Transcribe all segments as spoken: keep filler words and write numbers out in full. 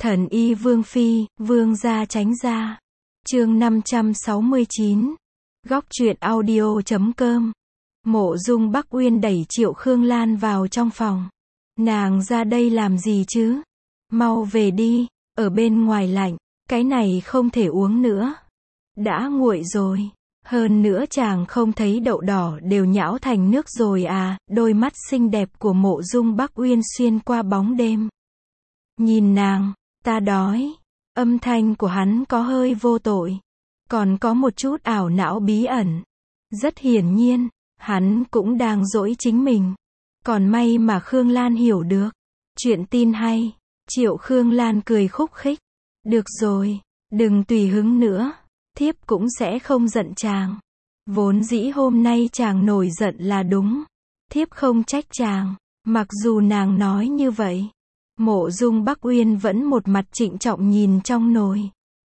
Thần y Vương Phi, Vương gia tránh ra. Chương năm trăm sáu mươi chín. Góc truyện audio chấm com. Mộ Dung Bắc Uyên đẩy Triệu Khương Lan vào trong phòng. Nàng ra đây làm gì chứ? Mau về đi, ở bên ngoài lạnh, cái này không thể uống nữa. Đã nguội rồi. Hơn nữa chàng không thấy đậu đỏ đều nhão thành nước rồi à? Đôi mắt xinh đẹp của Mộ Dung Bắc Uyên xuyên qua bóng đêm. Nhìn nàng, ta đói. Âm thanh của hắn có hơi vô tội, còn có một chút ảo não bí ẩn. Rất hiển nhiên, hắn cũng đang dỗi chính mình. Còn may mà Khương Lan hiểu được. Chuyện tin hay. Triệu Khương Lan cười khúc khích. Được rồi, đừng tùy hứng nữa. Thiếp cũng sẽ không giận chàng. Vốn dĩ hôm nay chàng nổi giận là đúng. Thiếp không trách chàng. Mặc dù nàng nói như vậy, Mộ Dung Bắc Uyên vẫn một mặt trịnh trọng nhìn trong nồi.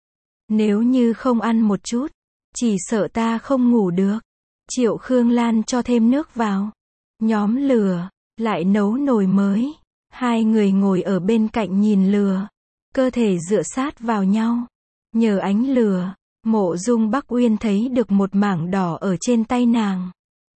Nếu như không ăn một chút, chỉ sợ ta không ngủ được. Triệu Khương Lan cho thêm nước vào. Nhóm lửa, lại nấu nồi mới. Hai người ngồi ở bên cạnh nhìn lửa. Cơ thể dựa sát vào nhau. Nhờ ánh lửa, Mộ Dung Bắc Uyên thấy được một mảng đỏ ở trên tay nàng.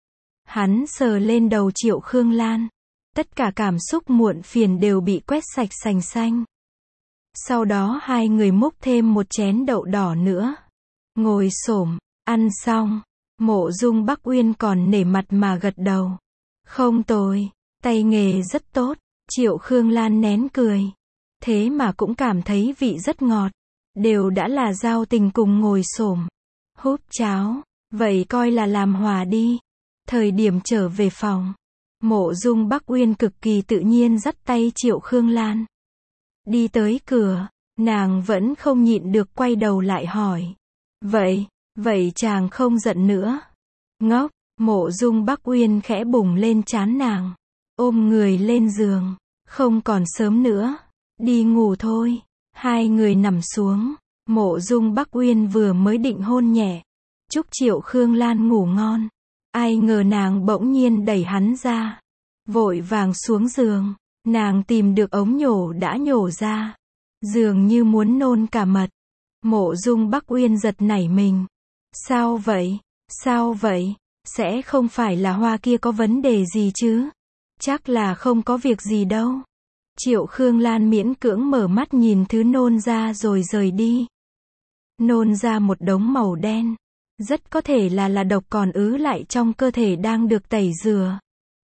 Hắn sờ lên đầu Triệu Khương Lan. Tất cả cảm xúc muộn phiền đều bị quét sạch sành xanh. Sau đó hai người múc thêm một chén đậu đỏ nữa. Ngồi xổm, ăn xong, Mộ Dung Bắc Uyên còn nể mặt mà gật đầu. Không tồi, tay nghề rất tốt. Triệu Khương Lan nén cười. Thế mà cũng cảm thấy vị rất ngọt. Đều đã là giao tình cùng ngồi xổm húp cháo, vậy coi là làm hòa đi. Thời điểm trở về phòng, Mộ Dung Bắc Uyên cực kỳ tự nhiên dắt tay Triệu Khương Lan. Đi tới cửa, nàng vẫn không nhịn được quay đầu lại hỏi. Vậy, vậy chàng không giận nữa? Ngốc, Mộ Dung Bắc Uyên khẽ bùng lên trán nàng. Ôm người lên giường. Không còn sớm nữa. Đi ngủ thôi. Hai người nằm xuống. Mộ Dung Bắc Uyên vừa mới định hôn nhẹ. Chúc Triệu Khương Lan ngủ ngon. Ai ngờ nàng bỗng nhiên đẩy hắn ra. Vội vàng xuống giường. Nàng tìm được ống nhổ đã nhổ ra. Dường như muốn nôn cả mật. Mộ Dung Bắc Uyên giật nảy mình. Sao vậy? Sao vậy? Sẽ không phải là hoa kia có vấn đề gì chứ? Chắc là không có việc gì đâu. Triệu Khương Lan miễn cưỡng mở mắt nhìn thứ nôn ra rồi rời đi. Nôn ra một đống màu đen. Rất có thể là là độc còn ứ lại trong cơ thể đang được tẩy rửa.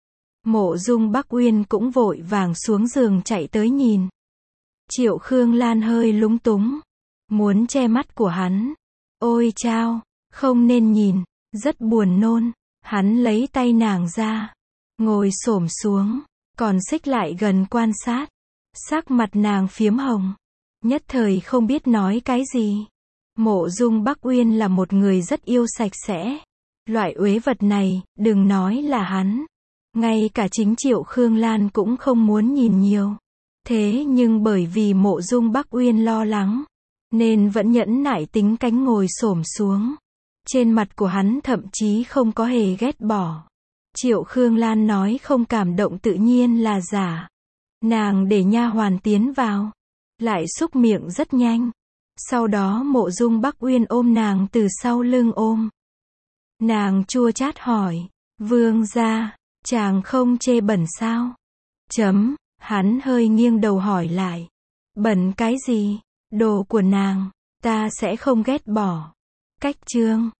Mộ Dung Bắc Uyên cũng vội vàng xuống giường chạy tới nhìn. Triệu Khương Lan hơi lúng túng. Muốn che mắt của hắn. Ôi chao, không nên nhìn, rất buồn nôn. Hắn lấy tay nàng ra. Ngồi xổm xuống, còn xích lại gần quan sát. Sắc mặt nàng phiếm hồng. Nhất thời không biết nói cái gì. Mộ Dung Bắc Uyên là một người rất yêu sạch sẽ. Loại uế vật này, đừng nói là hắn. Ngay cả chính Triệu Khương Lan cũng không muốn nhìn nhiều. Thế nhưng bởi vì Mộ Dung Bắc Uyên lo lắng, nên vẫn nhẫn nại tính cánh ngồi xổm xuống. Trên mặt của hắn thậm chí không có hề ghét bỏ. Triệu Khương Lan nói không cảm động tự nhiên là giả. Nàng để nha hoàn tiến vào. Lại xúc miệng rất nhanh. Sau đó Mộ Dung Bắc Uyên ôm nàng từ sau lưng ôm. Nàng chua chát hỏi. Vương gia, chàng không chê bẩn sao? Chấm, hắn hơi nghiêng đầu hỏi lại. Bẩn cái gì? Đồ của nàng, ta sẽ không ghét bỏ. Cách chương.